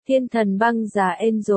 Thiên thần băng giá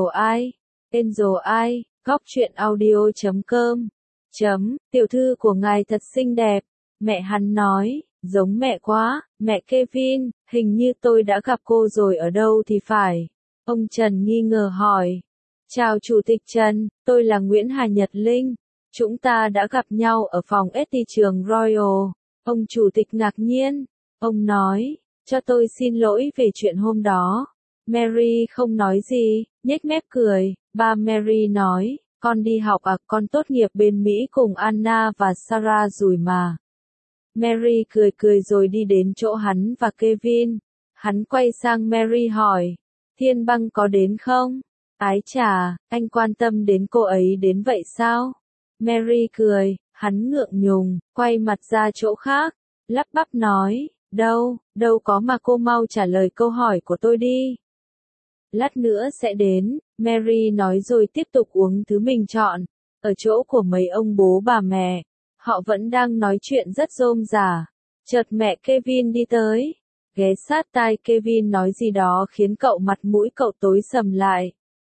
Angel I, góc truyện audio.com. Tiểu thư của ngài thật xinh đẹp, mẹ hắn nói, giống mẹ quá, mẹ Kevin, hình như tôi đã gặp cô rồi ở đâu thì phải. Ông Trần nghi ngờ hỏi. Chào Chủ tịch Trần, tôi là Nguyễn Hà Nhật Linh. Chúng ta đã gặp nhau ở phòng ST trường Royal. Ông Chủ tịch ngạc nhiên. Ông nói, cho tôi xin lỗi về chuyện hôm đó. Mary không nói gì, nhếch mép cười. Ba Mary nói, con đi học à, con tốt nghiệp bên Mỹ cùng Anna và Sarah rồi mà. Mary cười rồi đi đến chỗ hắn và Kevin. Hắn quay sang Mary hỏi, Thiên Băng có đến không? Ái chà, anh quan tâm đến cô ấy đến vậy sao? Mary cười, hắn ngượng ngùng, quay mặt ra chỗ khác, lắp bắp nói, đâu có mà cô mau trả lời câu hỏi của tôi đi. Lát nữa sẽ đến, Mary nói rồi tiếp tục uống thứ mình chọn. Ở chỗ của mấy ông bố bà mẹ, họ vẫn đang nói chuyện rất rôm rả. Chợt mẹ Kevin đi tới, ghé sát tai Kevin nói gì đó khiến mặt mũi cậu tối sầm lại.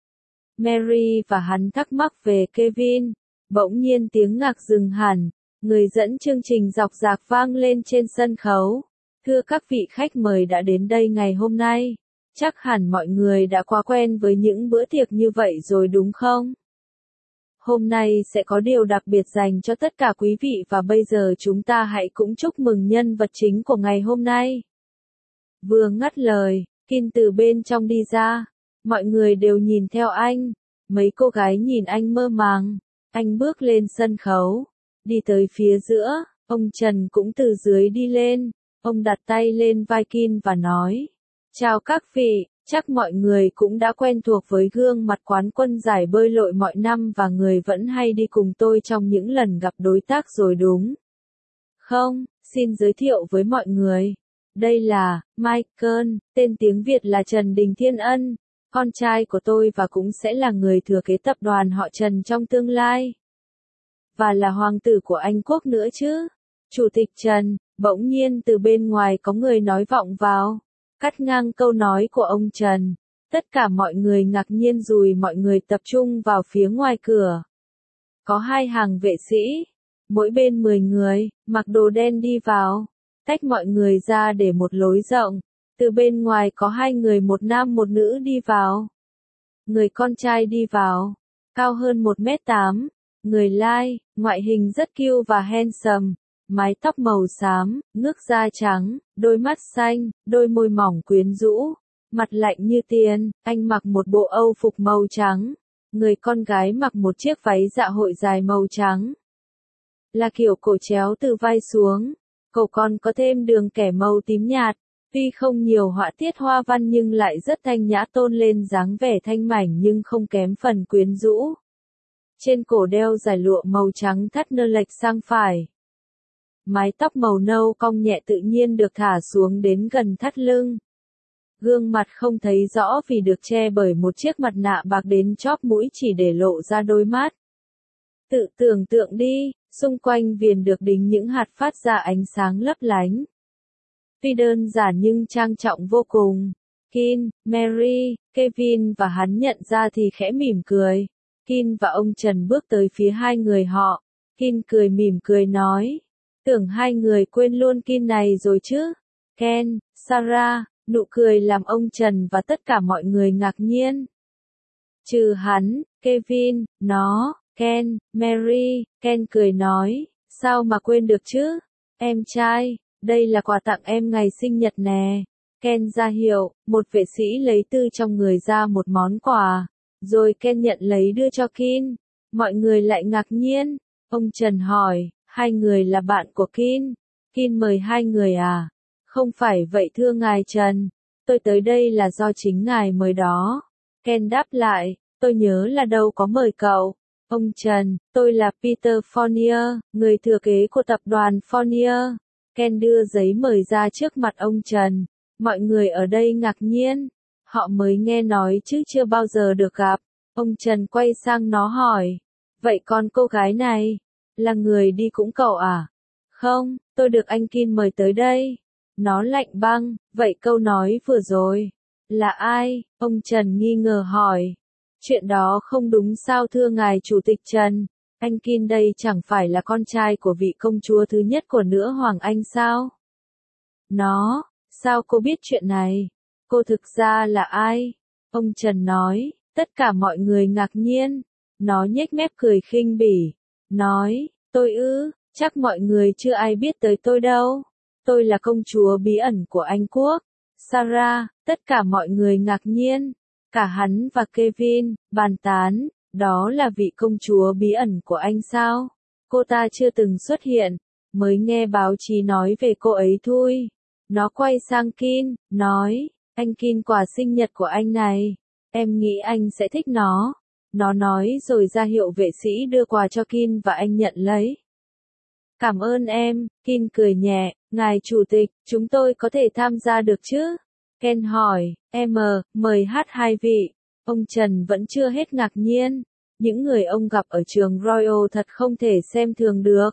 Mary và hắn thắc mắc về Kevin, bỗng nhiên tiếng ngạc dừng hẳn, người dẫn chương trình rọc rạc vang lên trên sân khấu. Thưa các vị khách mời đã đến đây ngày hôm nay. Chắc hẳn mọi người đã quá quen với những bữa tiệc như vậy rồi đúng không? Hôm nay sẽ có điều đặc biệt dành cho tất cả quý vị và bây giờ chúng ta hãy cũng chúc mừng nhân vật chính của ngày hôm nay. Vừa ngắt lời, Kin từ bên trong đi ra. Mọi người đều nhìn theo anh. Mấy cô gái nhìn anh mơ màng. Anh bước lên sân khấu. Đi tới phía giữa, ông Trần cũng từ dưới đi lên. Ông đặt tay lên vai Kin và nói. Chào các vị, chắc mọi người cũng đã quen thuộc với gương mặt quán quân giải bơi lội mọi năm và người vẫn hay đi cùng tôi trong những lần gặp đối tác rồi đúng không? Xin giới thiệu với mọi người. Đây là Michael, tên tiếng Việt là Trần Đình Thiên Ân, con trai của tôi và cũng sẽ là người thừa kế tập đoàn họ Trần trong tương lai. Và là hoàng tử của Anh Quốc nữa chứ. Chủ tịch Trần, bỗng nhiên từ bên ngoài có người nói vọng vào. Cắt ngang câu nói của ông Trần. Tất cả mọi người ngạc nhiên rồi mọi người tập trung vào phía ngoài cửa. Có hai hàng vệ sĩ, mỗi bên 10 người, mặc đồ đen đi vào, tách mọi người ra để một lối rộng. Từ bên ngoài có hai người một nam một nữ đi vào. Người con trai đi vào, cao hơn 1m8, người lai, ngoại hình rất cute và handsome. Mái tóc màu xám, ngước da trắng, đôi mắt xanh, đôi môi mỏng quyến rũ, mặt lạnh như tiền, anh mặc một bộ âu phục màu trắng. Người con gái mặc một chiếc váy dạ hội dài màu trắng. Là kiểu cổ chéo từ vai xuống, cổ còn có thêm đường kẻ màu tím nhạt. Tuy không nhiều họa tiết hoa văn nhưng lại rất thanh nhã tôn lên dáng vẻ thanh mảnh nhưng không kém phần quyến rũ. Trên cổ đeo dải lụa màu trắng thắt nơ lệch sang phải. Mái tóc màu nâu cong nhẹ tự nhiên được thả xuống đến gần thắt lưng. Gương mặt không thấy rõ vì được che bởi một chiếc mặt nạ bạc đến chóp mũi chỉ để lộ ra đôi mắt. Tự tưởng tượng đi, xung quanh viền được đính những hạt phát ra ánh sáng lấp lánh. Tuy đơn giản nhưng trang trọng vô cùng. Kin, Mary, Kevin và hắn nhận ra thì khẽ mỉm cười. Kin và ông Trần bước tới phía hai người họ. Kin cười mỉm cười nói. Tưởng hai người quên luôn Kin này rồi chứ. Ken, Sarah, nụ cười làm ông Trần và tất cả mọi người ngạc nhiên. Trừ hắn, Kevin, Ken, Mary, Ken cười nói, sao mà quên được chứ? Em trai, đây là quà tặng em ngày sinh nhật nè. Ken ra hiệu, một vệ sĩ lấy từ trong người ra một món quà. Rồi Ken nhận lấy đưa cho Kin. Mọi người lại ngạc nhiên. Ông Trần hỏi. Hai người là bạn của Kin. Kin mời hai người à? Không phải vậy thưa ngài Trần. Tôi tới đây là do chính ngài mời đó. Ken đáp lại, tôi nhớ là đâu có mời cậu. Ông Trần, tôi là Peter Fournier, người thừa kế của tập đoàn Fournier. Ken đưa giấy mời ra trước mặt ông Trần. Mọi người ở đây ngạc nhiên. Họ mới nghe nói chứ chưa bao giờ được gặp. Ông Trần quay sang nó hỏi. Vậy con cô gái này? Là người đi cũng cậu à? Không, tôi được anh Kin mời tới đây. Nó lạnh băng, vậy câu nói vừa rồi. Là ai? Ông Trần nghi ngờ hỏi. Chuyện đó không đúng sao thưa ngài Chủ tịch Trần? Anh Kin đây chẳng phải là con trai của vị công chúa thứ nhất của nữ hoàng Anh sao? Nó, sao cô biết chuyện này? Cô thực ra là ai? Ông Trần nói, tất cả mọi người ngạc nhiên. Nó nhếch mép cười khinh bỉ. Nói, tôi ư, chắc mọi người chưa ai biết tới tôi đâu. Tôi là công chúa bí ẩn của Anh Quốc. Sarah, tất cả mọi người ngạc nhiên. Cả hắn và Kevin, bàn tán, đó là vị công chúa bí ẩn của anh sao? Cô ta chưa từng xuất hiện, mới nghe báo chí nói về cô ấy thôi. Nó quay sang Kin, nói, anh Kin quà sinh nhật của anh này, em nghĩ anh sẽ thích nó. Nó nói rồi ra hiệu vệ sĩ đưa quà cho Kin và anh nhận lấy. Cảm ơn em, Kin cười nhẹ, ngài chủ tịch, chúng tôi có thể tham gia được chứ? Ken hỏi, mời hát hai vị. Ông Trần vẫn chưa hết ngạc nhiên. Những người ông gặp ở trường Royal thật không thể xem thường được.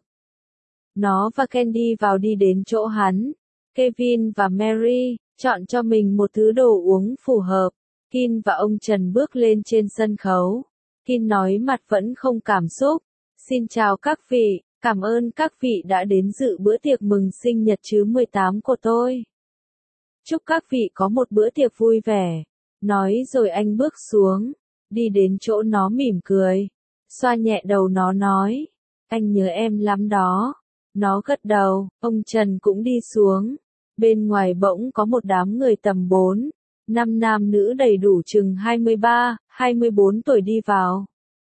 Nó và Ken đi vào đi đến chỗ hắn. Kevin và Mary, chọn cho mình một thứ đồ uống phù hợp. Kin và ông Trần bước lên trên sân khấu. Kin nói mặt vẫn không cảm xúc. Xin chào các vị, cảm ơn các vị đã đến dự bữa tiệc mừng sinh nhật thứ 18 của tôi. Chúc các vị có một bữa tiệc vui vẻ. Nói rồi anh bước xuống, đi đến chỗ nó mỉm cười. Xoa nhẹ đầu nó nói, anh nhớ em lắm đó. Nó gật đầu, ông Trần cũng đi xuống. Bên ngoài bỗng có một đám người tầm 4, 5 nam nữ đầy đủ chừng 23, 24 tuổi đi vào.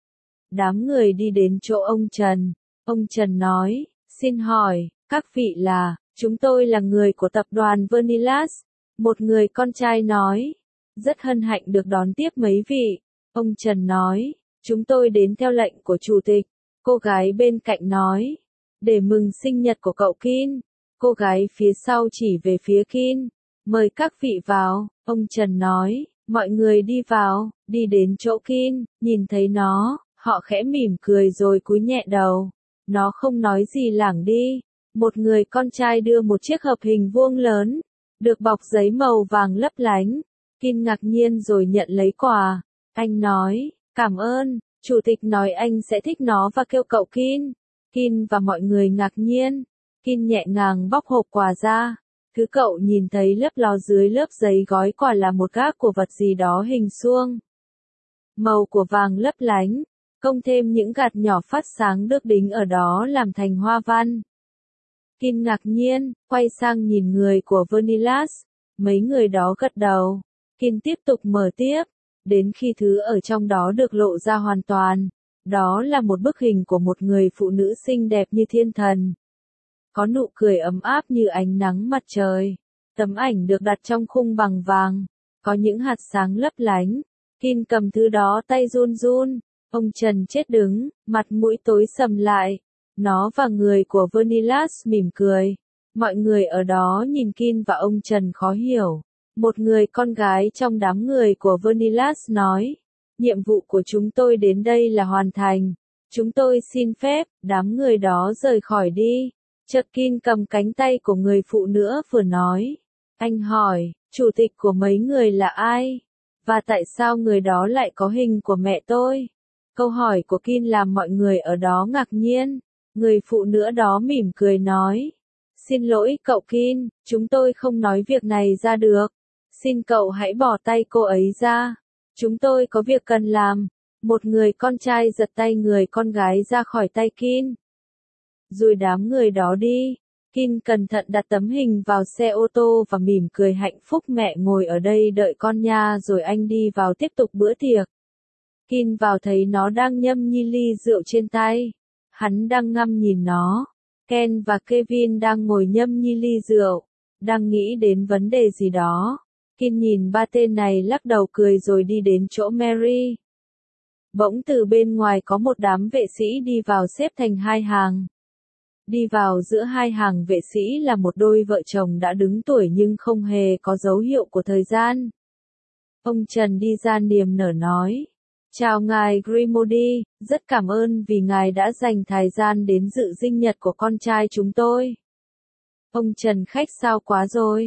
Đám người đi đến chỗ ông Trần. Ông Trần nói, xin hỏi, các vị là, chúng tôi là người của tập đoàn Vernillas. Một người con trai nói, rất hân hạnh được đón tiếp mấy vị. Ông Trần nói, chúng tôi đến theo lệnh của chủ tịch. Cô gái bên cạnh nói, để mừng sinh nhật của cậu Kin. Cô gái phía sau chỉ về phía Kin. Mời các vị vào, ông Trần nói, mọi người đi vào, đi đến chỗ Kin, nhìn thấy nó, họ khẽ mỉm cười rồi cúi nhẹ đầu. Nó không nói gì lảng đi. Một người con trai đưa một chiếc hộp hình vuông lớn, được bọc giấy màu vàng lấp lánh. Kin ngạc nhiên rồi nhận lấy quà. Anh nói, cảm ơn, chủ tịch nói anh sẽ thích nó và kêu cậu Kin. Kin và mọi người ngạc nhiên. Kin nhẹ nhàng bóc hộp quà ra. Thứ cậu nhìn thấy lấp ló dưới lớp giấy gói quà là một gác của vật gì đó hình xuông. Màu của vàng lấp lánh, cộng thêm những gạt nhỏ phát sáng được đính ở đó làm thành hoa văn. Kin ngạc nhiên, quay sang nhìn người của Vernillas. Mấy người đó gật đầu. Kin tiếp tục mở tiếp, đến khi thứ ở trong đó được lộ ra hoàn toàn. Đó là một bức hình của một người phụ nữ xinh đẹp như thiên thần. Có nụ cười ấm áp như ánh nắng mặt trời. Tấm ảnh được đặt trong khung bằng vàng. Có những hạt sáng lấp lánh. Kin cầm thứ đó tay run run. Ông Trần chết đứng, mặt mũi tối sầm lại. Nó và người của Vernillas mỉm cười. Mọi người ở đó nhìn Kin và ông Trần khó hiểu. Một người con gái trong đám người của Vernillas nói, nhiệm vụ của chúng tôi đến đây là hoàn thành. Chúng tôi xin phép, đám người đó rời khỏi đi. Chợt Kin cầm cánh tay của người phụ nữ vừa nói. Anh hỏi, chủ tịch của mấy người là ai? Và tại sao người đó lại có hình của mẹ tôi? Câu hỏi của Kin làm mọi người ở đó ngạc nhiên. Người phụ nữ đó mỉm cười nói. Xin lỗi cậu Kin, chúng tôi không nói việc này ra được. Xin cậu hãy bỏ tay cô ấy ra. Chúng tôi có việc cần làm. Một người con trai giật tay người con gái ra khỏi tay Kin. Rồi đám người đó đi. Kin cẩn thận đặt tấm hình vào xe ô tô và mỉm cười hạnh phúc mẹ ngồi ở đây đợi con nha rồi anh đi vào tiếp tục bữa tiệc. Kin vào thấy nó đang nhâm nhi ly rượu trên tay. Hắn đang ngắm nhìn nó. Ken và Kevin đang ngồi nhâm nhi ly rượu. Đang nghĩ đến vấn đề gì đó. Kin nhìn ba tên này lắc đầu cười rồi đi đến chỗ Mary. Bỗng từ bên ngoài có một đám vệ sĩ đi vào xếp thành hai hàng. Đi vào giữa hai hàng vệ sĩ là một đôi vợ chồng đã đứng tuổi nhưng không hề có dấu hiệu của thời gian. Ông Trần đi ra niềm nở nói. Chào ngài Grimody, rất cảm ơn vì ngài đã dành thời gian đến dự sinh nhật của con trai chúng tôi. Ông Trần khách sao quá rồi.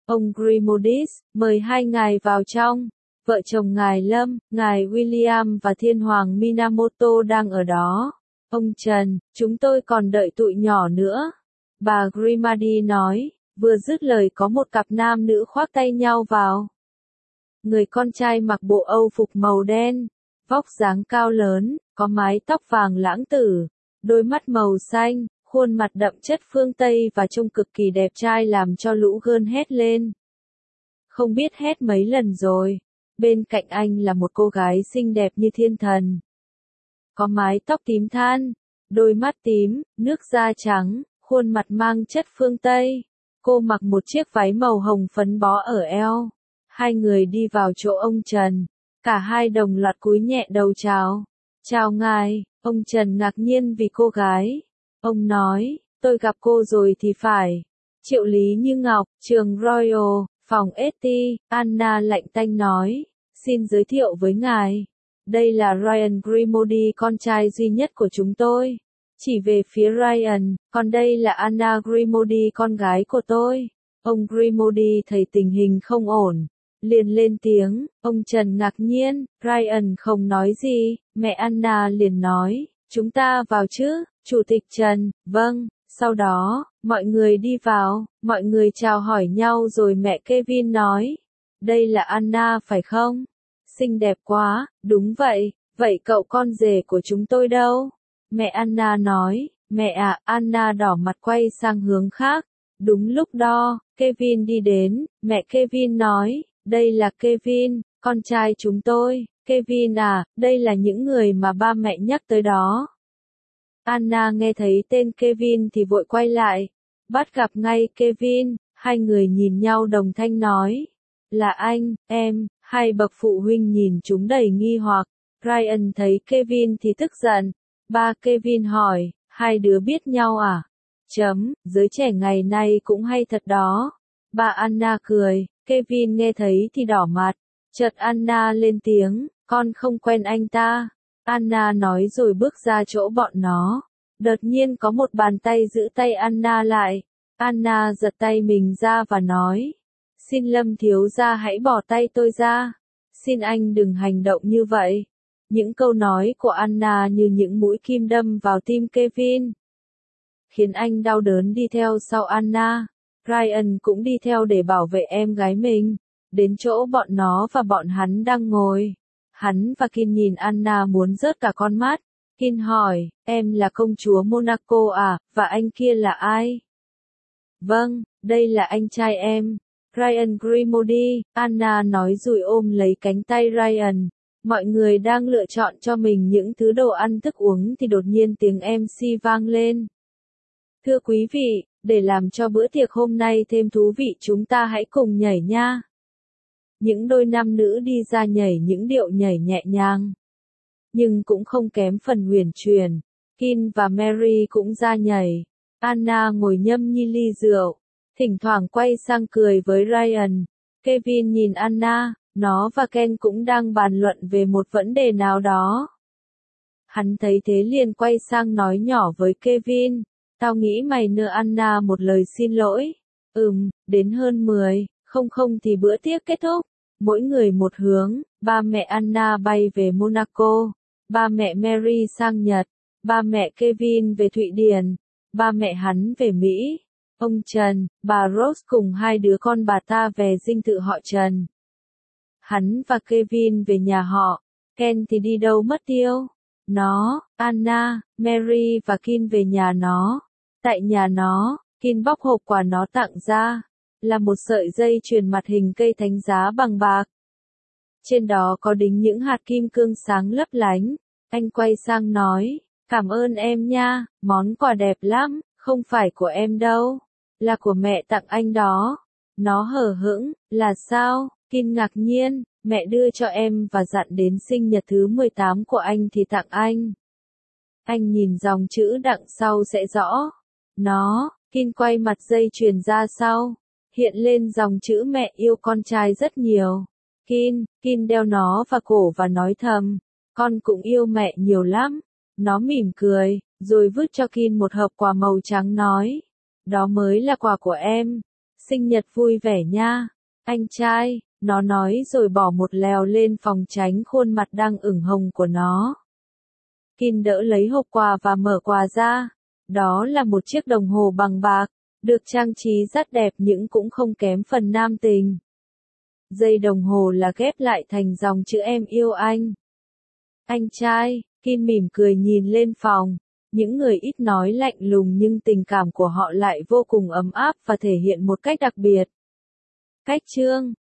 Ông Grimodis, mời hai ngài vào trong. Vợ chồng ngài Lâm, ngài William và thiên hoàng Minamoto đang ở đó. Ông Trần, chúng tôi còn đợi tụi nhỏ nữa. Bà Grimadi nói, vừa dứt lời có một cặp nam nữ khoác tay nhau vào. Người con trai mặc bộ Âu phục màu đen, vóc dáng cao lớn, có mái tóc vàng lãng tử, đôi mắt màu xanh, khuôn mặt đậm chất phương Tây và trông cực kỳ đẹp trai làm cho lũ gơn hét lên. Không biết hét mấy lần rồi. Bên cạnh anh là một cô gái xinh đẹp như thiên thần. Có mái tóc tím than, đôi mắt tím, nước da trắng, khuôn mặt mang chất phương Tây. Cô mặc một chiếc váy màu hồng phấn bó ở eo. Hai người đi vào chỗ ông Trần. Cả hai đồng loạt cúi nhẹ đầu chào. Chào ngài, ông Trần ngạc nhiên vì cô gái. Ông nói, tôi gặp cô rồi thì phải. Triệu Lý Như Ngọc, trường Royal, phòng ST, Anna lạnh tanh nói. Xin giới thiệu với ngài. Đây là Ryan Grimodi, con trai duy nhất của chúng tôi. Chỉ về phía Ryan, còn đây là Anna Grimodi, con gái của tôi. Ông Grimodi thấy tình hình không ổn. Liền lên tiếng, ông Trần ngạc nhiên, Ryan không nói gì, mẹ Anna liền nói, chúng ta vào chứ, Chủ tịch Trần, vâng, sau đó, mọi người đi vào, mọi người chào hỏi nhau rồi mẹ Kevin nói, đây là Anna phải không? Xinh đẹp quá, đúng vậy, vậy cậu con rể của chúng tôi đâu? Mẹ Anna nói, mẹ à, Anna đỏ mặt quay sang hướng khác, đúng lúc đó, Kevin đi đến, mẹ Kevin nói, đây là Kevin, con trai chúng tôi, Kevin à, đây là những người mà ba mẹ nhắc tới đó. Anna nghe thấy tên Kevin thì vội quay lại, bắt gặp ngay Kevin, hai người nhìn nhau đồng thanh nói, là anh, em, hai bậc phụ huynh nhìn chúng đầy nghi hoặc, Ryan thấy Kevin thì tức giận, ba Kevin hỏi, hai đứa biết nhau à? Giới trẻ ngày nay cũng hay thật đó. Bà Anna cười, Kevin nghe thấy thì đỏ mặt, chợt Anna lên tiếng, con không quen anh ta. Anna nói rồi bước ra chỗ bọn nó. Đột nhiên có một bàn tay giữ tay Anna lại. Anna giật tay mình ra và nói, xin Lâm thiếu gia hãy bỏ tay tôi ra. Xin anh đừng hành động như vậy. Những câu nói của Anna như những mũi kim đâm vào tim Kevin, khiến anh đau đớn đi theo sau Anna. Ryan cũng đi theo để bảo vệ em gái mình. Đến chỗ bọn nó và bọn hắn đang ngồi. Hắn và Kin nhìn Anna muốn rớt cả con mắt. Kin hỏi, em là công chúa Monaco à, và anh kia là ai? Vâng, đây là anh trai em. Ryan Grimodi, Anna nói rồi ôm lấy cánh tay Ryan. Mọi người đang lựa chọn cho mình những thứ đồ ăn thức uống thì đột nhiên tiếng MC vang lên. Thưa quý vị, để làm cho bữa tiệc hôm nay thêm thú vị chúng ta hãy cùng nhảy nha. Những đôi nam nữ đi ra nhảy những điệu nhảy nhẹ nhàng, nhưng cũng không kém phần huyền chuyển. Kin và Mary cũng ra nhảy. Anna ngồi nhâm nhi ly rượu, thỉnh thoảng quay sang cười với Ryan. Kevin nhìn Anna, nó và Ken cũng đang bàn luận về một vấn đề nào đó. Hắn thấy thế liền quay sang nói nhỏ với Kevin, tao nghĩ mày nợ Anna một lời xin lỗi. Đến hơn 10, không thì bữa tiệc kết thúc. Mỗi người một hướng, ba mẹ Anna bay về Monaco, ba mẹ Mary sang Nhật, ba mẹ Kevin về Thụy Điển, ba mẹ hắn về Mỹ. Ông Trần, bà Rose cùng hai đứa con bà ta về dinh thự họ Trần. Hắn và Kevin về nhà họ, Ken thì đi đâu mất tiêu. Nó, Anna, Mary và Kin về nhà nó. Tại nhà nó, Kin bóc hộp quà nó tặng ra, là một sợi dây chuyền mặt hình cây thánh giá bằng bạc. Trên đó có đính những hạt kim cương sáng lấp lánh. Anh quay sang nói, cảm ơn em nha, món quà đẹp lắm, không phải của em đâu, là của mẹ tặng anh đó. Nó hờ hững, là sao? Kin ngạc nhiên, mẹ đưa cho em và dặn đến sinh nhật thứ 18 của anh thì tặng anh. Anh nhìn dòng chữ đằng sau sẽ rõ. Nó, Kin quay mặt dây chuyền ra sau, hiện lên dòng chữ mẹ yêu con trai rất nhiều. Kin đeo nó vào cổ và nói thầm, con cũng yêu mẹ nhiều lắm. Nó mỉm cười, rồi vứt cho Kin một hộp quà màu trắng nói, đó mới là quà của em. sinh nhật vui vẻ nha, anh trai, nó nói rồi bỏ một lèo lên phòng tránh khuôn mặt đang ửng hồng của nó. Kim đỡ lấy hộp quà và mở quà ra. Đó là một chiếc đồng hồ bằng bạc, được trang trí rất đẹp nhưng cũng không kém phần nam tình. Dây đồng hồ là ghép lại thành dòng chữ em yêu anh. Anh trai, Kim mỉm cười nhìn lên phòng. Những người ít nói lạnh lùng nhưng tình cảm của họ lại vô cùng ấm áp và thể hiện một cách đặc biệt. Cách chương